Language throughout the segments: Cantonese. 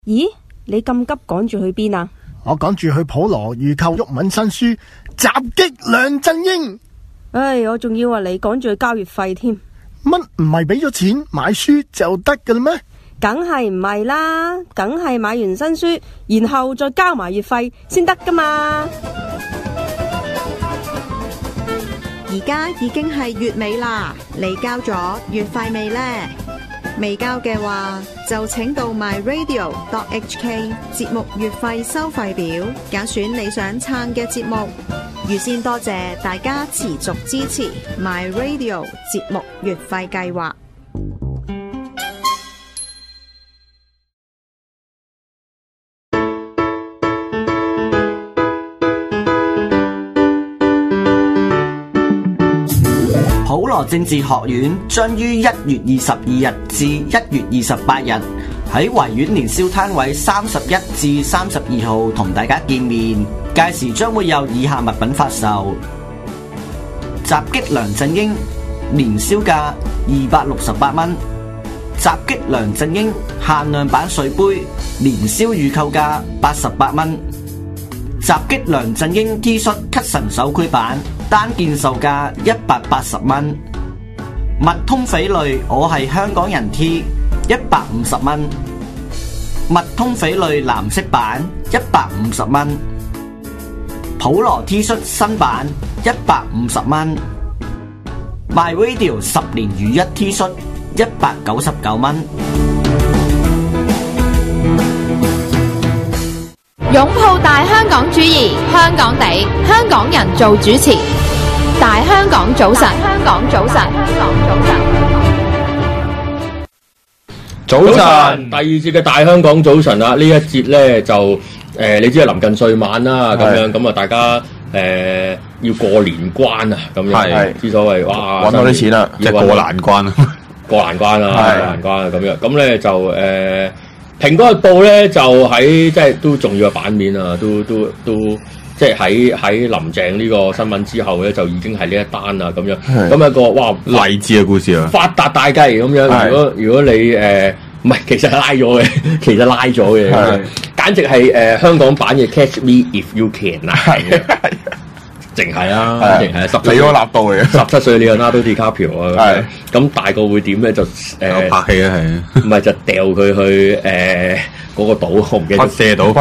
咦，你咁急趕住去邊啊？ 我趕住去普羅預購毓民新書《襲擊梁振英》。 唉，我仲以為你趕住去交月費添。 乜唔係俾咗錢買書就得㗎啦咩？ 梗係唔係啦，梗係買完新書，然後再交埋月費先得噶嘛。 而家已經係月尾啦，你交咗月費未呢？未交嘅話，就請到 myradio.hk 節目月費收費表，揀選你想撐嘅節目。預先多謝大家持續支持 myradio 節目月費計劃。 普羅政治學院將於1月22日至1月28日喺維園年宵攤位31至32號同大家見面，屆時將會有以下物品發售：襲擊梁振英年宵價268蚊，襲擊梁振英限量版水杯年宵預購價88蚊，襲擊梁振英 T 恤咳神手繪版單件售價180蚊，密通匪類我係香港人 T 150蚊，密通匪類藍色版150蚊，普羅 T 恤新版150蚊，MyRadio 10年如一 T 恤199蚊。 擁抱大香港主義，香港地，香港人做主持。大香港早晨，香港早晨，香港早晨。 早晨，第二節嘅大香港早晨啊！呢一節咧就你知係臨近歲晚啦，咁樣咁啊，大家要過年關啊，咁樣之所謂哇， 揾到啲錢啦，即係過難關啊， 過難關啊，過難關啊，咁樣咁咧就蘋果日報咧就喺即係都重要嘅版面啊，都即係喺林鄭呢個新聞之後咧，就已經係呢一單啦咁樣。咁一個哇勵志嘅故事啊， 發達大計咁樣。如果你唔係，其實係拉咗嘅，簡直係香港版嘅 Catch Me If You Can 啊！淨係啊，淨係李安納度嚟嘅 ，17歲李安納度 DiCaprio 啊，咁大個會點咧？就拍戲啊，係唔係就掉佢去嗰個島紅嘅射島，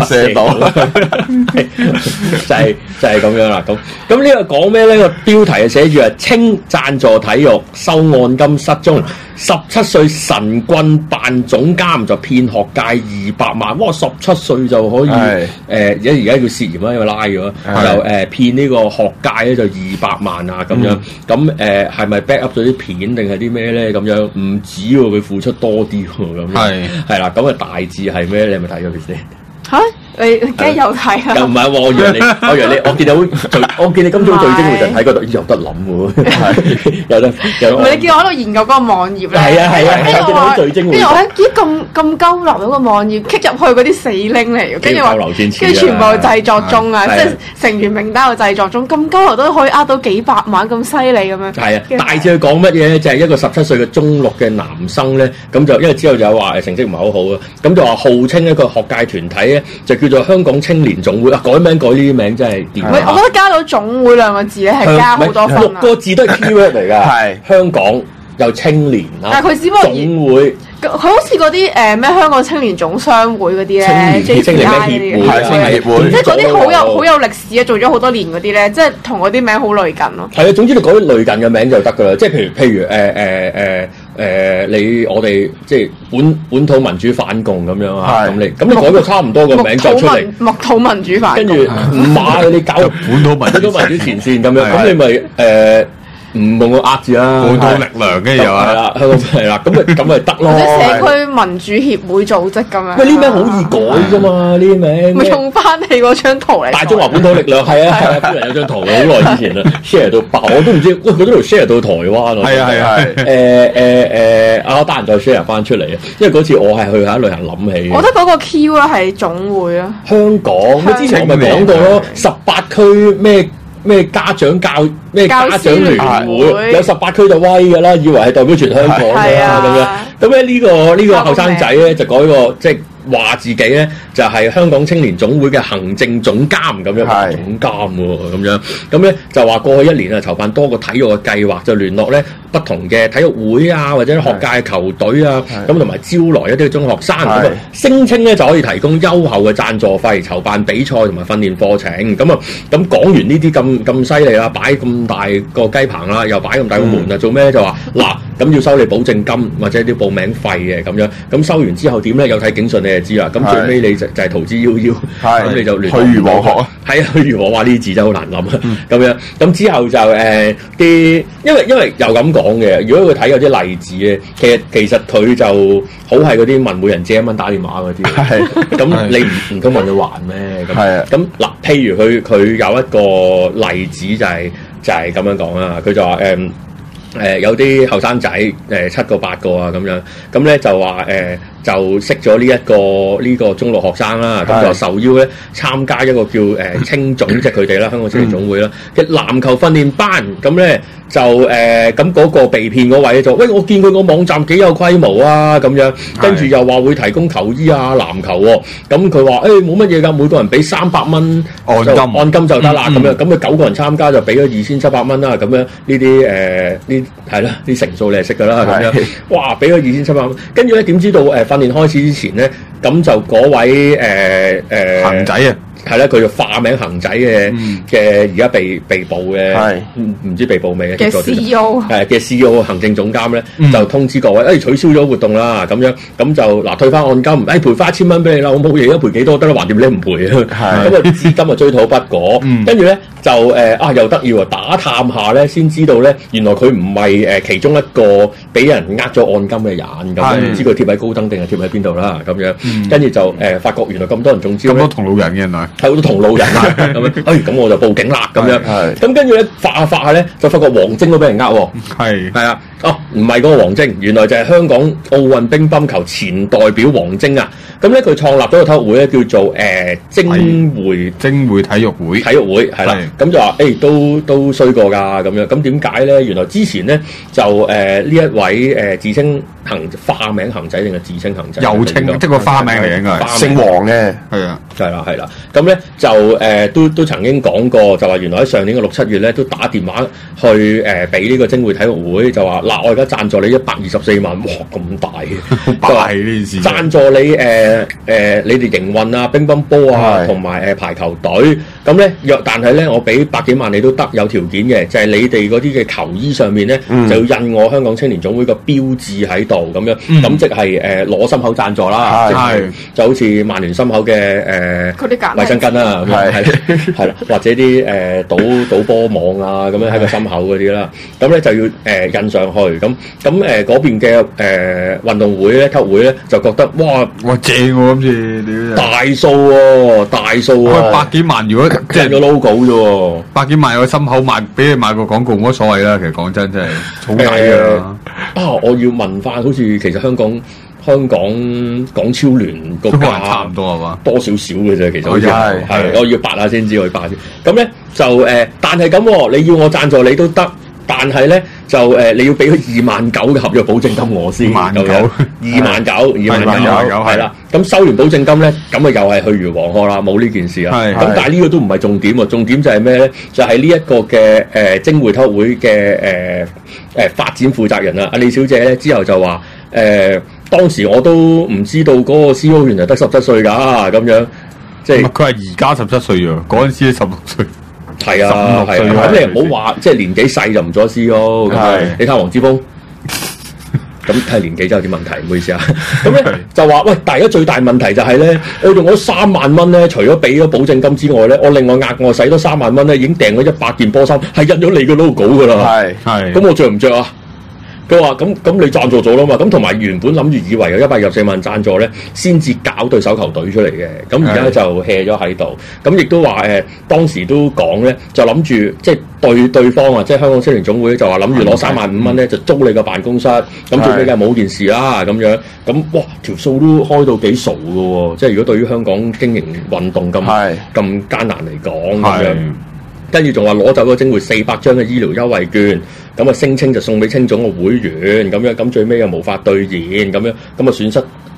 就係咁樣啦。咁呢個講咩咧？個標題係寫住係稱贊助體育收按金失蹤，17歲神棍扮總監就騙學界200萬。哇！17歲就可以而家叫涉嫌啦，因為拉咗就騙呢個學界咧就200萬啊咁樣。咁係咪 back up 咗啲片定係啲咩咧？咁樣唔止喎，佢付出多啲喎咁樣。係啦，咁啊大致係咩？你係咪睇咗佢先？ 嚇！你梗係有睇啦。 又唔係喎，我以為你，我見你今朝聚精會神睇嗰度，有得諗喎，有得。 唔係你叫我喺度研究嗰個網頁咧？ 係啊，跟住我聚精會神。 咦咁鳩流到個網頁，kick 入去嗰啲死 link 嚟嘅，跟住話，跟住全部製作中啊，即係成員名單有製作中，咁鳩流都可以呃到幾百萬咁犀利咁樣。係啊， 大致佢講乜嘢咧？就係一個17歲嘅中六嘅男生咧，咁就因為之後就話成績唔係好好啊，咁就話號稱一個學界團體咧，就叫做香港青年總會啊，改名改呢啲名真係掂。 我覺得加到總會兩個字咧係加好多分啊。 6個字都係 keyword 嚟㗎，係香港有青年啦， 但係佢只不過總會。 佢好似嗰啲咩香港青年總商會嗰啲咧， 青年咩協會， 即係嗰啲好有歷史啊，做咗好多年嗰啲咧，即係同嗰啲名好類近咯。 係啊，總之你改類近嘅名就得㗎啦。即係譬如我哋即係本土民主反共咁樣啊，咁你改個差唔多個名就出嚟， 木土民主反共， 跟住唔馬你搞本土民主前線咁樣，咁你咪唔冇我壓住啦， 本土力量跟住又係啦，係啦，咁咪得咯。 或者社區民主協會組織咁樣。 喂，呢名好易改啫嘛，呢啲名。 咪用翻你嗰張圖嚟。 大中華本土力量係啊，本人有張圖嘅，好耐之前啦 ，share 到爆，我都唔知，喂，佢都度 share 到台灣喎。 係啊， 我得閒再 share 翻出嚟啊，因為嗰次我係去下旅行諗起。 我覺得嗰個 key 咧係總會啊。 香港，之前我咪講過咯，18區咩家長聯會有18區就威㗎啦，以為係代表全香港㗎啦咁樣。咁咧呢個後生仔咧就改個即係話自己咧就係香港青年總會嘅行政總監咁樣， 係總監喎咁樣，咁咧就話過去1年啊籌辦多個體育嘅計劃，就聯絡咧不同嘅體育會啊或者學界球隊啊，咁同埋招來一啲中學生，咁啊聲稱咧就可以提供優厚嘅贊助費，籌辦比賽同埋訓練課程，咁講完呢啲咁犀利啦，擺咁大個雞棚啦，又擺咁大個門啊，做咩咧就話嗱咁要收你保證金或者啲報名費嘅咁樣，咁收完之後點咧？有睇警訊你就知啦。咁最尾你就係逃之夭夭，咁你就聯去如黃鶴啊！ 係啊，去如黃，話呢啲字真係好難諗啊！咁樣咁之後就啲，因為又咁講嘅，如果佢睇有啲例子咧，其實佢就好係嗰啲問每人借1蚊打電話嗰啲，咁你唔通問佢還咩？咁嗱，譬如佢有一個例子就係咁樣講啦，佢就話有啲後生仔7個8個啊咁樣，咁咧就話就識咗呢個中六學生啦，咁就受邀咧參加一個叫青總，即係佢哋啦，香港青年總會啦嘅籃球訓練班，咁咧就咁嗰個被騙嗰位就喂，我見佢個網站幾有規模啊咁樣，跟住又話會提供球衣啊籃球喎，咁佢話冇乜嘢㗎，每個人俾300蚊按金就得啦咁樣，咁佢9個人參加就俾咗2700蚊啦，咁樣呢啲係啦，啲成數你係識㗎啦咁樣，哇俾咗2700蚊，跟住咧點知道訓練開始之前咧，咁就嗰位恒仔啊！ 係啦，佢就化名恒仔嘅而家被捕嘅，唔知被捕未嘅 CEO 嘅 CEO 行政總監咧，就通知各位，取消咗活動啦，咁樣咁就嗱退翻按金，賠翻1000蚊俾你啦，我冇嘢，賠幾多得啦，橫掂你唔賠啊，咁啊資金啊追討不果，跟住咧就又得意喎，打探下咧先知道咧，原來佢唔係其中一個俾人咗按金嘅人，咁唔知佢貼喺高登定係貼喺邊度啦，咁樣跟住就發覺原來咁多人中招， 咁多同路人嘅原來。 係好多同路人啊，咁樣，咁我就報警啦，咁樣，咁跟住咧發下咧，就發覺黃晶都俾人喎，係啊，唔係嗰個黃晶，原來就係香港奧運乒乓球前代表黃晶啊，咁咧佢創立咗個體育會咧，叫做精匯體育會係啦，咁就話都衰過㗎，咁樣，咁點解咧？原來之前咧就呢一位自稱化名恒仔定係自稱恒仔？ 又稱即係個花名嚟，應該係姓黃嘅， 係啦，咁咧就都曾經講過，就話原來喺上年嘅6、7月咧都打電話去俾呢個精匯體育會，就話嗱我而家贊助你124萬，哇咁大嘅， 好大呢件事， 贊助你你哋營運啊乒乓波啊同埋排球隊，咁咧但係咧我俾100幾萬你都得，有條件嘅，就係你哋嗰啲嘅球衣上面咧就要印我香港青年總會個標誌喺度咁樣，咁即係攞心口贊助啦，就好似曼聯心口嘅衛生巾啦，係啦，或者啲賭波網啊咁樣喺個心口嗰啲啦，咁咧就要印上去，咁嗰邊嘅運動會咧、體育會咧就覺得哇正喎，今次大數喎， 百幾萬如果即係個 logo 啫喎， 百幾萬個心口賣俾你買個廣告冇乜所謂啦，其實講真係好抵啊！ 我要問翻，好似其實香港港超聯個價差唔多係嘛？ 多少少嘅啫，其實好似係我要8下先知，我要8先。咁咧就但係咁，你要我贊助你都得，但係咧就你要俾佢29000嘅合約保證金我先，29000係啦。咁收完保證金咧，咁啊又係去如黃鶴啦，冇呢件事啊。咁但係呢個都唔係重點喎，重點就係咩咧？就係呢一個嘅精匯體育會嘅發展負責人啊，阿李小姐咧之後就話當時我都唔知道嗰個 CEO 原來得17歲㗎，咁樣即係佢係而家17歲啊，嗰陣時16歲。 係啊，係啊，咁你唔好話即係年紀細就唔做 CEO 咁你睇黃之鋒，咁睇年紀真係有啲問題，唔好意思啊。咁咧就話喂，但係而家最大問題就係咧，我用咗3萬蚊咧，除咗俾咗保證金之外咧，我另外額外使多3萬蚊咧，已經訂咗100件波衫，係印咗你個 logo 㗎啦。係，咁我着唔着啊？佢話咁你贊助咗啦嘛，咁同埋原本諗住以為有124萬贊助咧，先至搞對手球隊出嚟嘅，咁而家就 hea 咗喺度，咁亦都話當時都講咧，就諗住即係對方啊，即係香港青年總會就話諗住攞35000蚊咧，就租你個辦公室，咁最尾梗係冇件事啦，咁樣，咁哇條數都開到幾傻㗎喎，即係如果對於香港經營運動咁艱難嚟講咁樣。跟住仲話攞走咗精匯400張嘅醫療優惠券，咁啊聲稱就送俾青總嘅會員咁樣，咁最尾又無法兌現咁樣，咁啊損失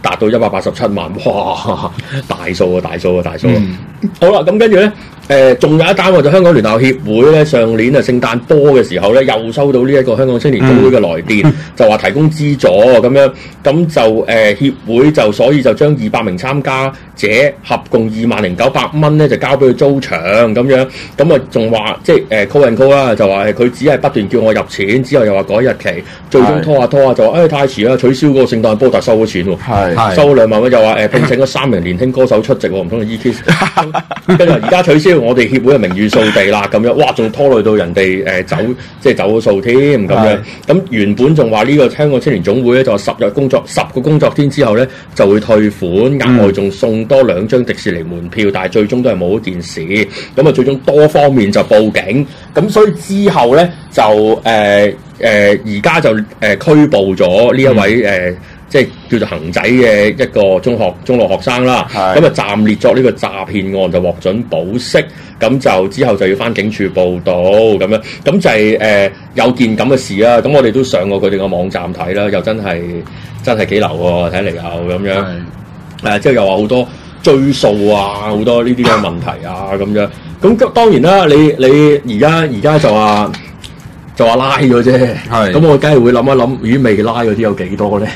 達到187萬，哇！大數啊！好啦，咁跟住咧，仲有一單就香港聯校協會咧，上年聖誕波嘅時候咧，又收到呢一個香港青年總會嘅來電，就話提供資助咁樣，咁就協會就所以就將200名參加者合共20,900蚊咧，就交俾佢租場咁樣，咁啊仲話即係call and call 啦，就話佢只係不斷叫我入錢，之後又話改日期，最終拖下就話太遲啦，取消嗰個聖誕波，但收咗錢喎，收2萬蚊，又話聘請咗3名年輕歌手出席喎，唔通係 E.K. 跟住而家取消，我哋協會嘅名譽掃地啦，咁樣，哇，仲拖累到人哋走咗數添咁樣。咁原本仲話呢個香港青年總會咧，就話10個工作天之後咧就會退款，額外仲送多2張迪士尼門票，但係最終都係冇件事。咁啊，最終多方面就報警，咁所以之後咧就而家就拘捕咗呢一位即係叫做恒仔嘅一個中學學生啦，咁啊暫列作呢個詐騙案，就獲准保釋，咁就之後就要返警署報到咁樣，咁就係有件咁嘅事啦。咁我哋都上過佢哋個網站睇啦，又真係幾流喎，睇嚟又咁樣，即係又話好多追訴啊，好多呢啲嘅問題啊咁樣。咁當然啦，你而家就話拉咗啫，咁我梗係會諗一諗，咦未拉嗰啲有幾多咧？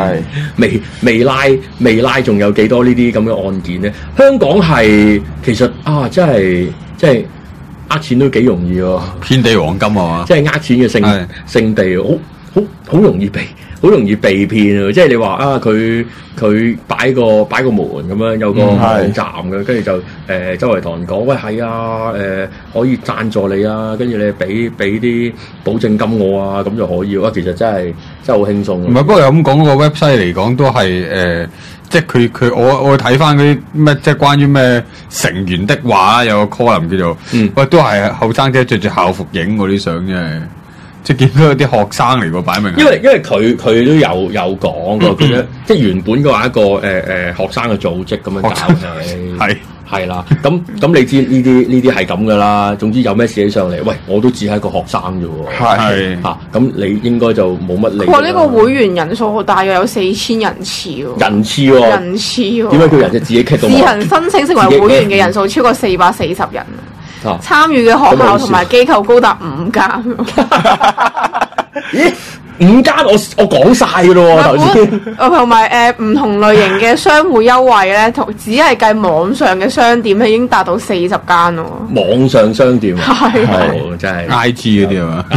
未拉仲有幾多呢啲咁嘅案件咧？香港係其實真係呃錢都幾容易喎， 遍地黃金啊嘛， 即係呃錢嘅聖地，好容易被騙啊！即係你話佢擺個門咁樣，有個網站嘅，跟住就周圍同人講，喂係啊，可以贊助你啊，跟住你俾啲保證金我啊，咁就可以。其實真係好輕鬆。唔係，不過咁講個 website 嚟講都係即係佢我睇翻嗰啲咩，即係關於咩成員的話，有個 column 叫做，喂都係後生仔着住校服影嗰啲相啫。即係見到有啲學生嚟個擺明，因為佢都有講過，佢即係原本嘅話一個學生嘅組織咁樣搞嘅，係啦。咁你知呢啲係咁噶啦。總之有咩事起上嚟，喂，我都只係一個學生啫喎。咁你應該就冇乜理。 呢個會員人數大約有4000人次喎。 人次喎。點解叫人就自己 click 到？ 自行申請成為會員嘅人數超過440人。參與嘅學校同埋機構高達5間。 咦？5間我講晒㗎咯喎頭先。 同埋唔同類型嘅商戶優惠咧，只係計網上嘅商店咧，已經達到40間咯。網上商店係真係 IG 嗰啲係嘛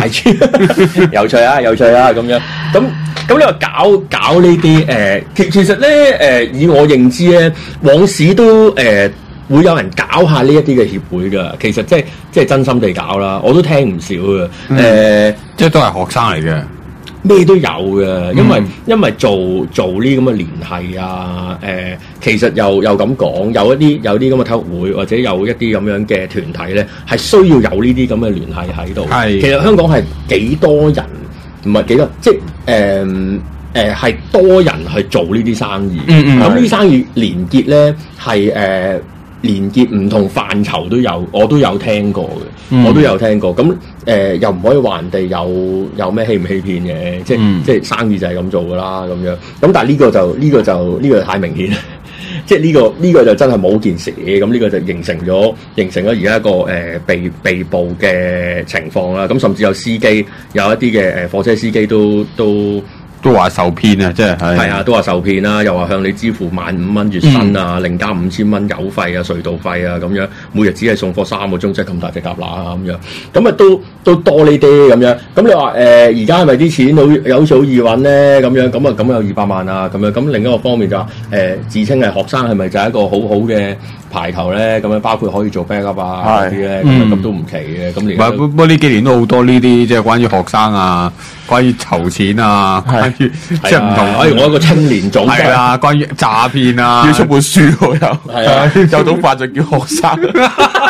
？IG 有趣啊咁樣。咁你話搞呢啲其實咧以我認知咧，往時都會有人搞下呢一啲嘅協會㗎，其實即係真心地搞啦，我都聽唔少嘅。即係都係學生嚟嘅，咩都有嘅。因為做呢咁嘅聯繫啊，其實又咁講，有啲咁嘅體育會或者有一啲咁樣嘅團體咧，係需要有呢啲咁嘅聯繫喺度。其實香港係幾多人，唔係幾多，即係係多人去做呢啲生意。咁呢啲生意連結咧係連結唔同範疇都有，我都有聽過嘅，我都有聽過。咁又唔可以話人哋有咩欺唔欺騙嘅，即係生意就係咁做噶啦咁樣。咁但係呢個就太明顯，即係呢個就真係冇件事。咁呢個就形成咗而家一個被捕嘅情況啦。咁甚至有司機，有一啲嘅貨車司機都話受騙啊！即係都話受騙啦，又話向你支付15,000蚊月薪啊，另加5,000蚊油費啊、隧道費啊咁樣，每日只係送貨3個鐘，即係咁大隻蛤乸啊咁樣，咁啊都多呢啲咁樣。咁你話而家係咪啲錢好似好易揾咧？咁樣咁有200萬啊咁樣。咁另一個方面就話自稱係學生係咪就係一個好好嘅牌頭咧？咁樣包括可以做 backup 啊嗰啲咧，咁都唔奇嘅。咁不過呢幾年都好多呢啲，即係關於學生啊，關於籌錢啊。即係唔同，我一個青年組織啊，關於詐騙啊，要出本書喎有種法就叫學生，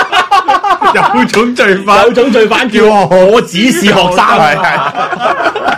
有種罪犯叫我只是學生，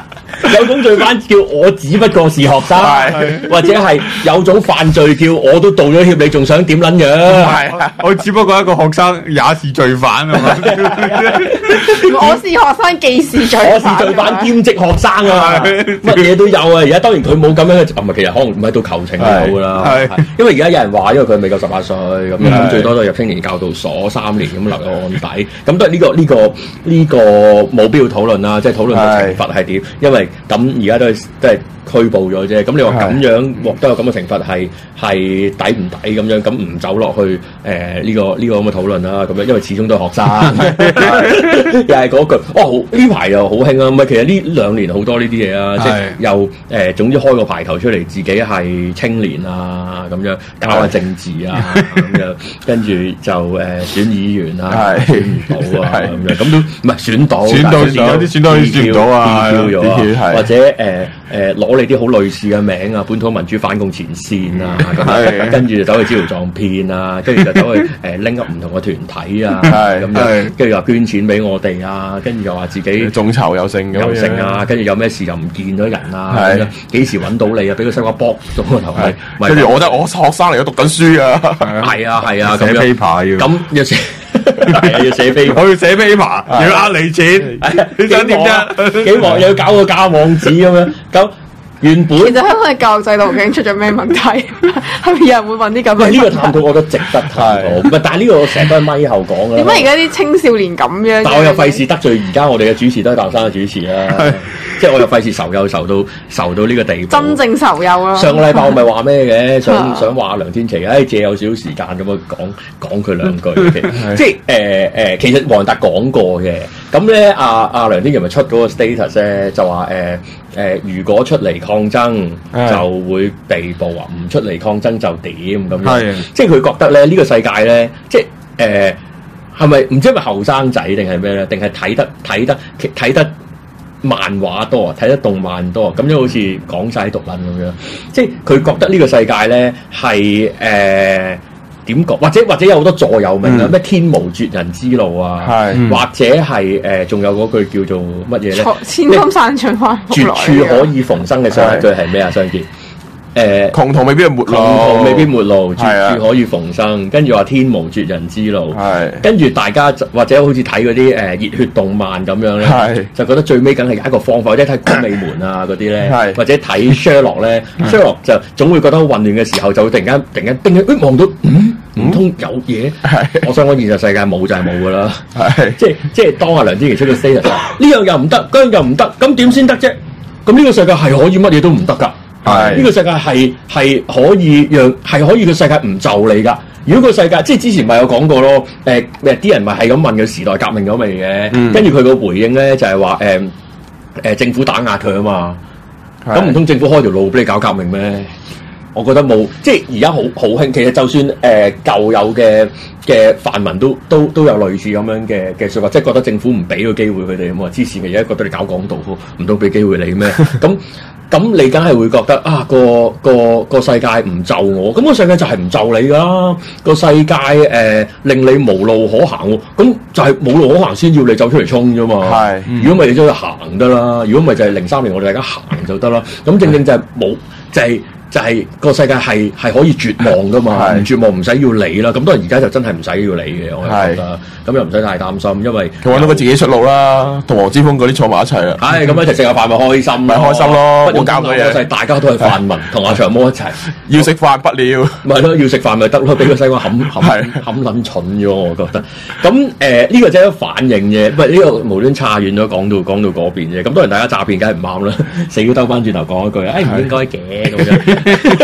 有種罪犯叫我只不過是學生，或者係有種犯罪叫我都道咗歉，你仲想點撚樣？ 係，我只不過一個學生，也是罪犯啊嘛。 我是學生，既是罪犯。 我是罪犯兼職學生啊，乜嘢都有啊！而家當然佢冇咁樣嘅，唔係其實可能唔係到求情都有噶啦。因為而家有人話，因為佢未夠18歲咁樣，最多都入青年教導所3年咁留有案底。咁都係呢個冇必要討論啦，即係討論個懲罰係點。因為咁而家都係拘捕咗啫。咁你話咁樣獲得有咁嘅懲罰係抵唔抵咁樣？咁唔走落去呢個咁嘅討論啦。咁樣因為始終都係學生，又係嗰句呢排又好興啊！唔係其實呢2年好多呢啲嘢啊，即係又總之開個牌頭出嚟，自己係青年啊咁樣搞下政治啊咁樣，跟住就選議員啊，選唔到啊咁樣，咁都唔係選到有啲選到選唔到啊，或者攞你啲好類似嘅名啊，本土民主反共前線啊，跟住就走去招搖撞騙啊，跟住就走去拎up唔同嘅團體啊，咁樣跟住又捐錢俾我哋啊，跟住又話自己眾籌有成啊，跟住有咩事又唔見咗人啊，咁樣幾時揾到你啊？俾個西瓜卜咗個頭係， 跟住我覺得我學生嚟嘅讀緊書啊， 係啊， 寫 paper 咁要寫。係啊，要寫 paper， 我要寫 paper，要呃你錢，你想點啫？ 幾忙又要搞個假網址咁樣，咁原本其實香港嘅教育制度究竟出咗咩問題？係咪有人會問啲咁嘅問題？ 呢個探討我覺得值得探討，唔係，但係呢個我成日都喺咪後講嘅。 點解而家啲青少年咁樣？ 但我又費事得罪而家我哋嘅主持都係大學生嘅主持啦，即係我又費事仇到呢個地步。真正仇友咯。上個禮拜我咪話咩嘅？想話梁天琦，借有少少時間咁樣講佢兩句嘅，即係其實黃仁達講過嘅。咁咧，阿梁天琦咪出嗰個 status 咧，就話如果出嚟抗爭就會被捕啊，唔出嚟抗爭就點咁樣。即係佢覺得咧，呢個世界咧，即係係咪唔知係咪後生仔定係咩咧？定係睇得漫畫多啊，睇得動漫多，咁樣好似講晒毒撚咁樣。即係佢覺得呢個世界咧係點講？或者有好多座右銘啊，咩天無絕人之路啊，或者係仲有嗰句叫做乜嘢咧？ 千金散盡還復來。絕處可以逢生嘅上一句係咩啊？相見。 窮途未必係末路， 窮途未必末路，絕處可以逢生。跟住話天無絕人之路，跟住大家或者好似睇嗰啲熱血動漫咁樣咧，就覺得最尾梗係有一個方法，或者睇光美門啊嗰啲咧，或者睇 Sherlock 咧，Sherlock 就總會覺得好混亂嘅時候，就會突然間叮起，望到唔通有嘢？我想講現實世界冇就係冇噶啦，即係當阿梁天琦出咗 statement，呢樣又唔得，嗰樣又唔得，咁點先得啫？咁呢個世界係可以乜嘢都唔得㗎。呢個世界係可以可以個世界唔就你噶。如果個世界即係之前咪有講過咯，啲人咪係咁問佢時代革命咗未嘅，跟住佢個回應咧就係話政府打壓佢啊嘛，咁唔通政府開條路俾你搞革命咩？我覺得冇，即係而家好興。其實就算舊有嘅泛民都有類似咁樣嘅說法，即係覺得政府唔俾個機會佢哋咁啊，之前嘅而家覺得你搞港獨，唔通俾機會你咩？咁你梗係會覺得啊個世界唔就我，咁個世界就係唔就你噶啦，個世界令你無路可行，咁就係冇路可行先要你走出嚟衝啫嘛。如果唔係你走去行得啦，如果唔係就係03年我哋大家行就得啦。咁正正就係冇就係個世界係可以絕望噶嘛，唔絕望唔使要理啦。咁當然而家就真係唔使要理嘅，我係覺得。咁又唔使太擔心，因為佢揾到佢自己出路啦，同黃之鋒嗰啲坐埋一齊啦。 咁一齊食下飯咪開心， 咪開心咯。 不用交佢嘢，大家都係泛民，同阿長毛一齊。 要食飯不了， 咪咯，要食飯咪得咯，俾個西瓜冚撚蠢咗，我覺得。咁呢個真係反應嘅，唔係呢個無端差遠咗，講到嗰邊啫。咁當然大家詐騙梗係唔啱啦，死要兜翻轉頭講一句，唔應該嘅咁樣。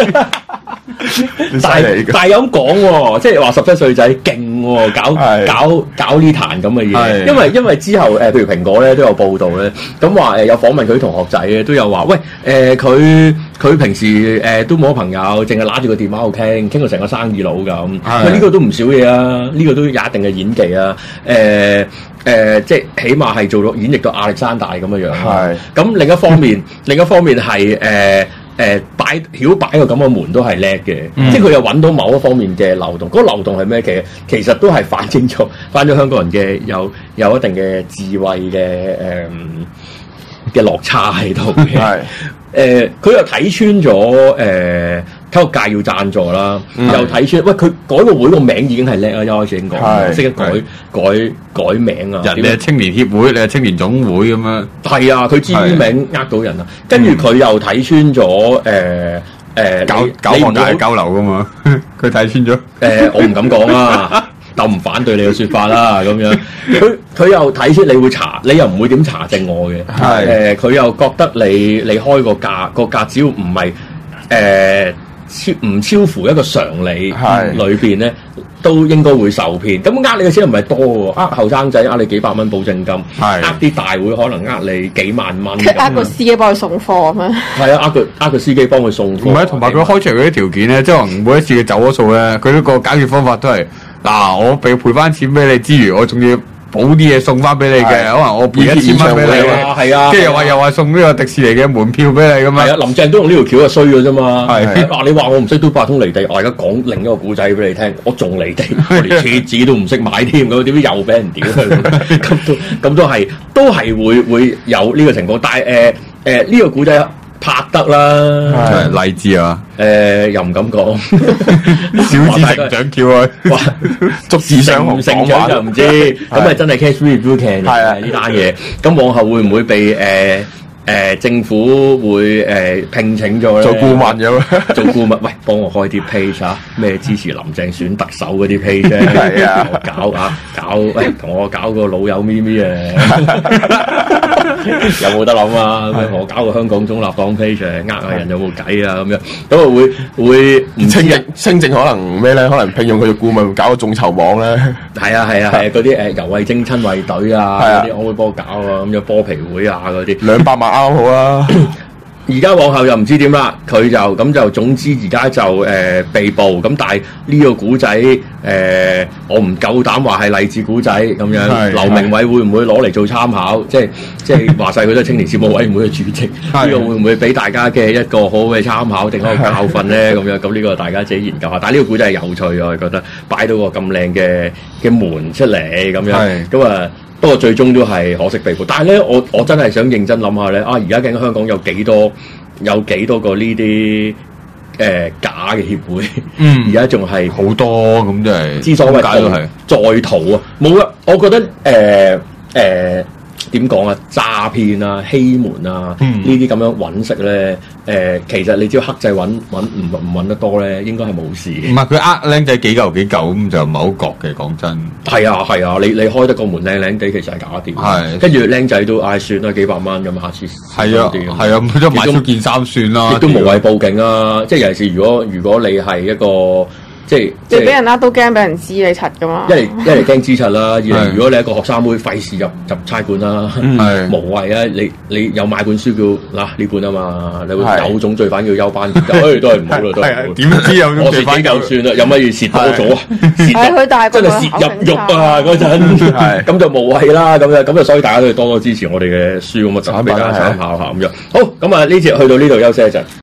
但係有咁講喎，即係話17歲仔勁喎，搞呢壇咁嘅嘢。因為之後譬如蘋果咧都有報道咧，咁話有訪問佢啲同學仔咧，都有話喂佢平時都冇朋友，淨係揦住個電話度傾到成個生意佬咁。呢個都唔少嘢啊，呢個都有一定嘅演技啊。即係起碼係做到演繹到亞歷山大咁嘅樣。咁另一方面係曉擺個咁嘅門都係叻嘅，即係佢又揾到某一方面嘅漏洞。嗰個漏洞係咩？其實都係反映咗香港人嘅有一定嘅智慧嘅嘅落差喺度嘅。係佢又睇穿咗體育界要贊助啦，又睇穿喂佢改個會個名已經係叻啦，一開始已經講，識得改名啊！ 人哋係青年協會，你係青年總會咁樣。 係啊，佢知啲名呃到人啊，跟住佢又睇穿咗搞學界係交流噶嘛，佢睇穿咗。 我唔敢講啊，但唔反對你嘅説法啦，咁樣。佢又睇出你會查，你又唔會點查證我嘅。係佢又覺得你開個價只要唔係唔超乎一個常理裏邊咧，都應該會受騙。咁你嘅錢唔係多喎，後生仔你幾百蚊保證金，啲大會可能你幾萬蚊。 佢個司機幫佢送貨咁樣。係啊，個司機幫佢送貨。 唔係，同埋佢開出嚟嗰啲條件咧，即係每一次嘅走咗數咧，佢呢個解決方法都係嗱，我賠翻錢俾你之餘，我仲要補啲嘢送翻俾你嘅，可能我賠1000蚊俾你，係啊，跟住又話送呢個迪士尼嘅門票俾你咁樣。係啊，林鄭都用呢條橋就衰咗啫嘛。係你話我唔識都八通離地，我而家講另一個古仔俾你聽，我仲離地，我連廁紙都唔識買添，咁點知又俾人屌佢？咁都係會有呢個情況，但係呢個古仔拍得啦， 勵志啊！ 又唔敢講， 小子成長叫佢， 哇，足智雙雄成長就唔知，咁真係 cash review can 嘅呢單嘢。咁往後會唔會被政府會聘請咗咧？ 做顧問咁？ 做顧問，喂，幫我開啲 page 啊！咩支持林鄭選特首嗰啲 page 啫？係啊，搞，喂，同我搞個老友咪咪啊！有冇得諗啊？我搞個香港中立黨 page 下人有冇計啊？咁樣咁啊會唔清正可能咩咧？可能聘用佢做顧問搞個眾籌網咧。 係啊，嗰啲游蕙禎親衛隊啊，嗰啲我會幫我搞啊，咁樣波皮會啊嗰啲 200萬啱好啊！ 而家往後又唔知點啦，佢就總之而家就被捕咁，但係呢個古仔我唔夠膽話係勵志古仔咁樣。劉鳴煒會唔會攞嚟做參考？即係話晒佢都係青年事務委員會嘅主席，呢個會唔會俾大家嘅一個好好嘅參考定一個教訓咧？咁樣咁呢個大家自己研究下。但係呢個古仔係有趣嘅，我覺得擺到個咁靚嘅門出嚟咁樣咁啊。不過最終都係可惜被捕，但係咧，我真係想認真諗下咧，而家究竟香港有幾多個呢啲假嘅協會？而家仲係好多咁，即係之所謂在逃啊，冇啊！我覺得點講啊？詐騙啊、欺瞞啊，呢啲咁樣揾食咧，其實你只要克制唔揾得多咧，應該係冇事嘅。 唔係佢僆仔幾嚿咁就唔係好覺嘅，講真。 係啊，你開得個門靚地，其實係搞掂。係，跟住僆仔都算啦，幾百蚊咁，下次係啊，佢都買咗件衫算啦， 亦都無謂報警啊！即係尤其是如果你係一個。即係俾人都驚俾人知你柒噶嘛？ 一嚟驚知柒啦，二嚟如果你係一個學生妹，費事入差館啦，無謂啊！你有買本書叫嗱呢本啊嘛，你會有種罪犯叫休班，都係唔好啦，都係點知有種罪犯我自己就算啦，有乜嘢蝕多咗啊？真係蝕入肉啊！嗰陣咁就無謂啦，咁就所以大家都要多多支持我哋嘅書，咁啊就俾大家參考下咁樣。好，咁啊呢節去到呢度休息一陣。